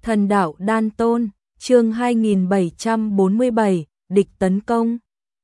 Thần đạo đan tôn, chương 2747, địch tấn công.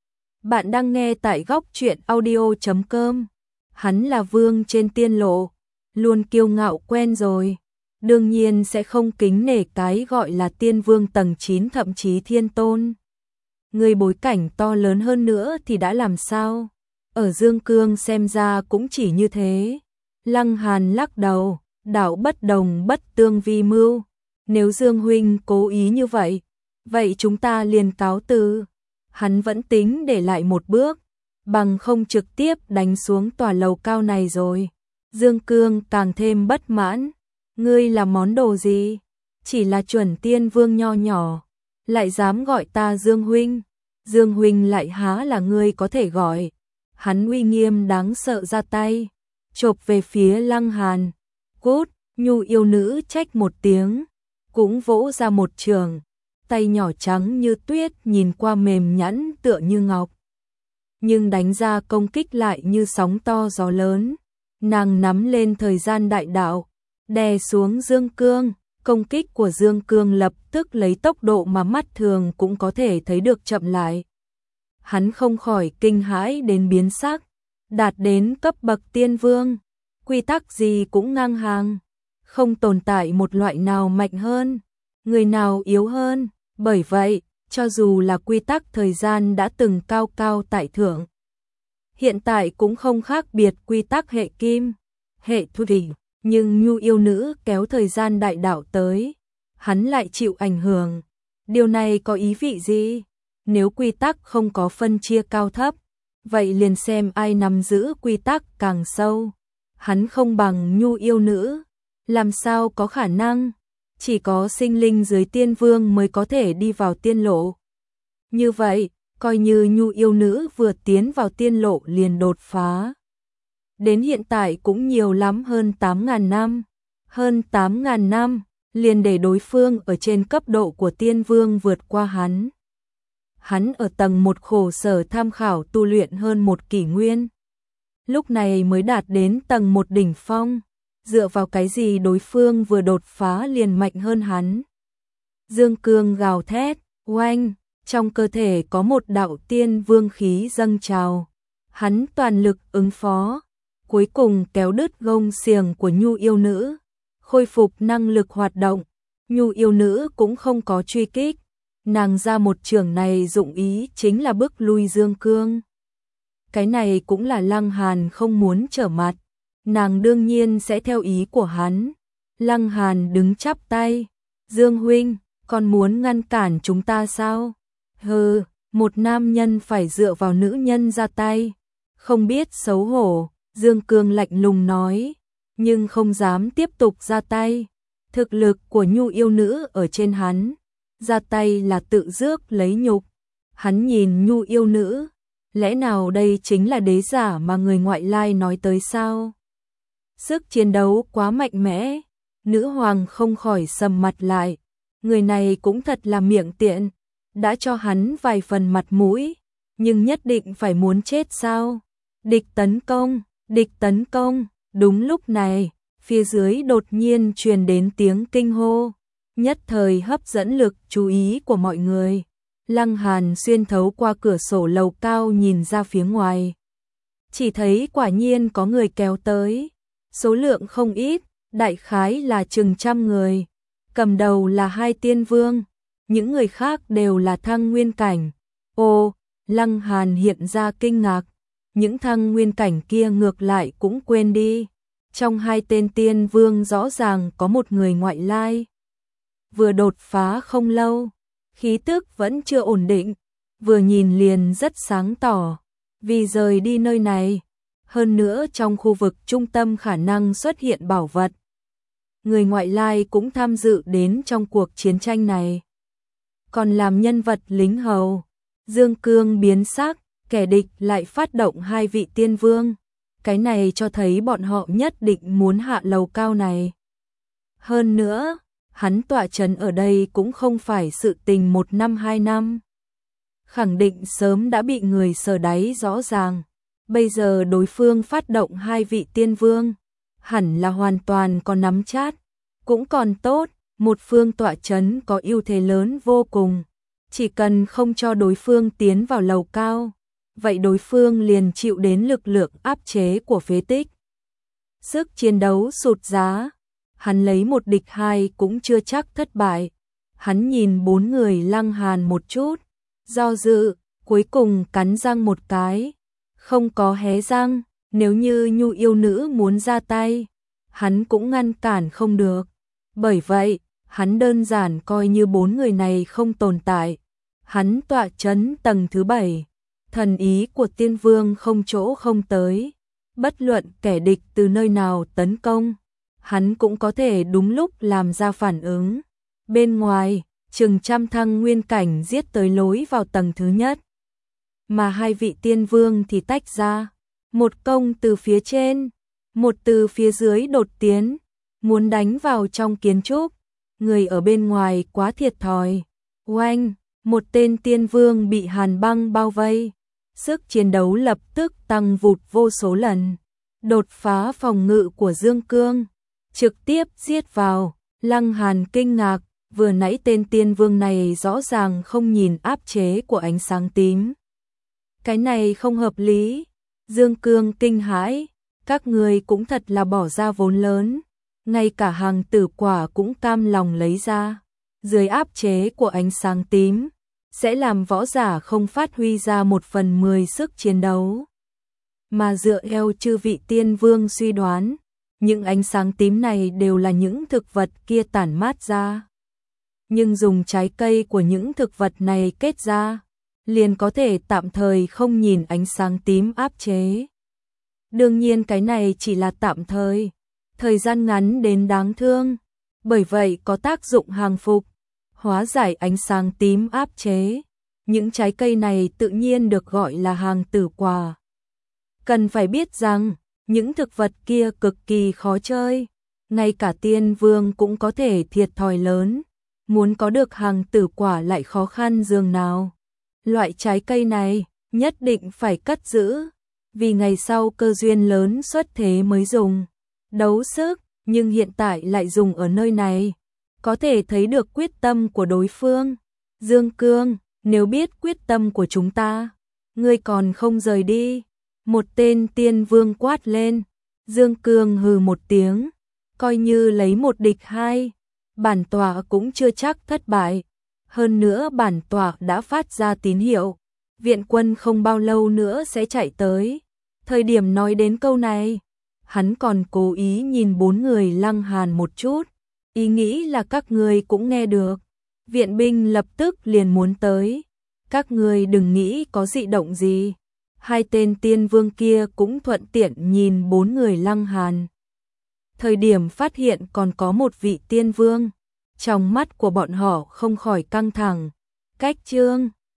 Bạn đang nghe tại góc truyện audio.com. Hắn là vương trên tiên lộ, luôn kiêu ngạo quen rồi. Đương nhiên sẽ không kính nể cái gọi là tiên vương tầng 9 thậm chí thiên tôn. Người bối cảnh to lớn hơn nữa thì đã làm sao? Ở Dương Cương xem ra cũng chỉ như thế. Lăng Hàn lắc đầu, đạo bất đồng bất tương vi mưu. Nếu Dương huynh cố ý như vậy, vậy chúng ta liền cáo từ. Hắn vẫn tính để lại một bước, bằng không trực tiếp đánh xuống tòa lầu cao này rồi. Dương Cương càng thêm bất mãn. Ngươi là món đồ gì? Chỉ là chuẩn tiên vương nho nhỏ, lại dám gọi ta Dương huynh. Dương huynh lại há là ngươi có thể gọi. Hắn uy nghiêm đáng sợ ra tay, chộp về phía Lăng Hàn. Cút, Nhu yêu nữ trách một tiếng, cũng vỗ ra một trường, tay nhỏ trắng như tuyết nhìn qua mềm nhẵn tựa như ngọc. Nhưng đánh ra công kích lại như sóng to gió lớn. Nàng nắm lên thời gian đại đạo, đè xuống Dương Cương. Công kích của Dương Cương lập tức lấy tốc độ mà mắt thường cũng có thể thấy được chậm lại. Hắn không khỏi kinh hãi đến biến sắc, đạt đến cấp bậc tiên vương, quy tắc gì cũng ngang hàng, không tồn tại một loại nào mạnh hơn, người nào yếu hơn. Bởi vậy, cho dù là quy tắc thời gian đã từng cao cao tại thượng, hiện tại cũng không khác biệt quy tắc hệ kim, hệ thủy, nhưng Nhu yêu nữ kéo thời gian đại đạo tới, hắn lại chịu ảnh hưởng. Điều này có ý vị gì? Nếu quy tắc không có phân chia cao thấp, vậy liền xem ai nắm giữ quy tắc càng sâu. Hắn không bằng Nhu yêu nữ, làm sao có khả năng? Chỉ có sinh linh dưới tiên vương mới có thể đi vào tiên lộ. Như vậy, coi như Nhu yêu nữ vừa tiến vào tiên lộ liền đột phá. Đến hiện tại cũng nhiều lắm hơn 8.000 năm. Hơn 8.000 năm, liền để đối phương ở trên cấp độ của tiên vương vượt qua hắn. Hắn ở tầng 1 khổ sở tham khảo tu luyện hơn một kỷ nguyên. Lúc này mới đạt đến tầng 1 đỉnh phong. Dựa vào cái gì đối phương vừa đột phá liền mạnh hơn hắn? Dương Cương gào thét, oanh, trong cơ thể có một đạo tiên vương khí dâng trào. Hắn toàn lực ứng phó, cuối cùng kéo đứt gông xiềng của Nhu yêu nữ, khôi phục năng lực hoạt động. Nhu yêu nữ cũng không có truy kích, nàng ra một trường này dụng ý chính là bức lui Dương Cương. Cái này cũng là Lăng Hàn không muốn trở mặt. Nàng đương nhiên sẽ theo ý của hắn. Lăng Hàn đứng chắp tay. Dương huynh, còn muốn ngăn cản chúng ta sao? Hừ, một nam nhân phải dựa vào nữ nhân ra tay. Không biết xấu hổ, Dương Cương lạnh lùng nói, nhưng không dám tiếp tục ra tay. Thực lực của Nhu yêu nữ ở trên hắn, ra tay là tự rước lấy nhục. Hắn nhìn Nhu yêu nữ, lẽ nào đây chính là đế giả mà người ngoại lai nói tới sao? Sức chiến đấu quá mạnh mẽ, nữ hoàng không khỏi sầm mặt lại. Người này cũng thật là miệng tiện, đã cho hắn vài phần mặt mũi, nhưng nhất định phải muốn chết sao? Địch tấn công, địch tấn công. Đúng lúc này, phía dưới đột nhiên truyền đến tiếng kinh hô, nhất thời hấp dẫn lực chú ý của mọi người. Lăng Hàn xuyên thấu qua cửa sổ lầu cao nhìn ra phía ngoài, chỉ thấy quả nhiên có người kéo tới. Số lượng không ít, đại khái là chừng 100 người. Cầm đầu là 2 tiên vương, những người khác đều là thăng nguyên cảnh. Ô, Lăng Hàn hiện ra kinh ngạc, những thăng nguyên cảnh kia ngược lại cũng quên đi. Trong 2 tên tiên vương rõ ràng có một người ngoại lai. Vừa đột phá không lâu, khí tức vẫn chưa ổn định, vừa nhìn liền rất sáng tỏ, vì rời đi nơi này. Hơn nữa trong khu vực trung tâm khả năng xuất hiện bảo vật. Người ngoại lai cũng tham dự đến trong cuộc chiến tranh này. Còn làm nhân vật lính hầu, Dương Cương biến sắc, kẻ địch lại phát động 2 vị tiên vương. Cái này cho thấy bọn họ nhất định muốn hạ lầu cao này. Hơn nữa, hắn tọa trấn ở đây cũng không phải sự tình 1 năm 2 năm. Khẳng định sớm đã bị người sờ đáy rõ ràng. Bây giờ đối phương phát động 2 vị tiên vương, hẳn là hoàn toàn có nắm chát, cũng còn tốt, một phương tọa trấn có ưu thế lớn vô cùng. Chỉ cần không cho đối phương tiến vào lầu cao, vậy đối phương liền chịu đến lực lượng áp chế của phế tích. Sức chiến đấu sụt giá, hắn lấy một địch hai cũng chưa chắc thất bại. Hắn nhìn bốn người Lăng Hàn một chút, do dự, cuối cùng cắn răng một cái, không có hé răng. Nếu như Nhu yêu nữ muốn ra tay, hắn cũng ngăn cản không được. Bởi vậy, hắn đơn giản coi như bốn người này không tồn tại. Hắn tọa trấn tầng thứ 7, thần ý của Tiên Vương không chỗ không tới. Bất luận kẻ địch từ nơi nào tấn công, hắn cũng có thể đúng lúc làm ra phản ứng. Bên ngoài, chừng trăm thăng nguyên cảnh giết tới lối vào tầng thứ nhất. Mà hai vị tiên vương thì tách ra. Một công từ phía trên, một từ phía dưới đột tiến, muốn đánh vào trong kiến trúc. Người ở bên ngoài quá thiệt thòi. Oanh, một tên tiên vương bị hàn băng bao vây. Sức chiến đấu lập tức tăng vụt vô số lần. Đột phá phòng ngự của Dương Cương, trực tiếp giết vào. Lăng Hàn kinh ngạc, vừa nãy tên tiên vương này rõ ràng không nhìn áp chế của ánh sáng tím. Cái này không hợp lý. Dương Cương kinh hãi, các người cũng thật là bỏ ra vốn lớn, ngay cả hàng tử quả cũng cam lòng lấy ra. Dưới áp chế của ánh sáng tím, sẽ làm võ giả không phát huy ra 1/10 sức chiến đấu. Mà dựa theo chư vị tiên vương suy đoán, những ánh sáng tím này đều là những thực vật kia tản mát ra. Nhưng dùng trái cây của những thực vật này kết ra, liền có thể tạm thời không nhìn ánh sáng tím áp chế. Đương nhiên cái này chỉ là tạm thời, thời gian ngắn đến đáng thương, bởi vậy có tác dụng hàng phục, hóa giải ánh sáng tím áp chế. Những trái cây này tự nhiên được gọi là hàng tử quả. Cần phải biết rằng, những thực vật kia cực kỳ khó chơi, ngay cả tiên vương cũng có thể thiệt thòi lớn, muốn có được hàng tử quả lại khó khăn dường nào. Loại trái cây này nhất định phải cất giữ, vì ngày sau cơ duyên lớn xuất thế mới dùng. Đấu sức, nhưng hiện tại lại dùng ở nơi này, có thể thấy được quyết tâm của đối phương. Dương Cương, nếu biết quyết tâm của chúng ta, ngươi còn không rời đi. Một tên tiên vương quát lên. Dương Cương hừ một tiếng, coi như lấy một địch hai, bản tọa cũng chưa chắc thất bại. Hơn nữa bản tọa đã phát ra tín hiệu, viện quân không bao lâu nữa sẽ chạy tới. Thời điểm nói đến câu này, hắn còn cố ý nhìn bốn người Lăng Hàn một chút, ý nghĩ là các người cũng nghe được. Viện binh lập tức liền muốn tới, các người đừng nghĩ có dị động gì. Hai tên tiên vương kia cũng thuận tiện nhìn bốn người Lăng Hàn. Thời điểm phát hiện còn có một vị tiên vương, trong mắt của bọn họ không khỏi căng thẳng. Cách Trương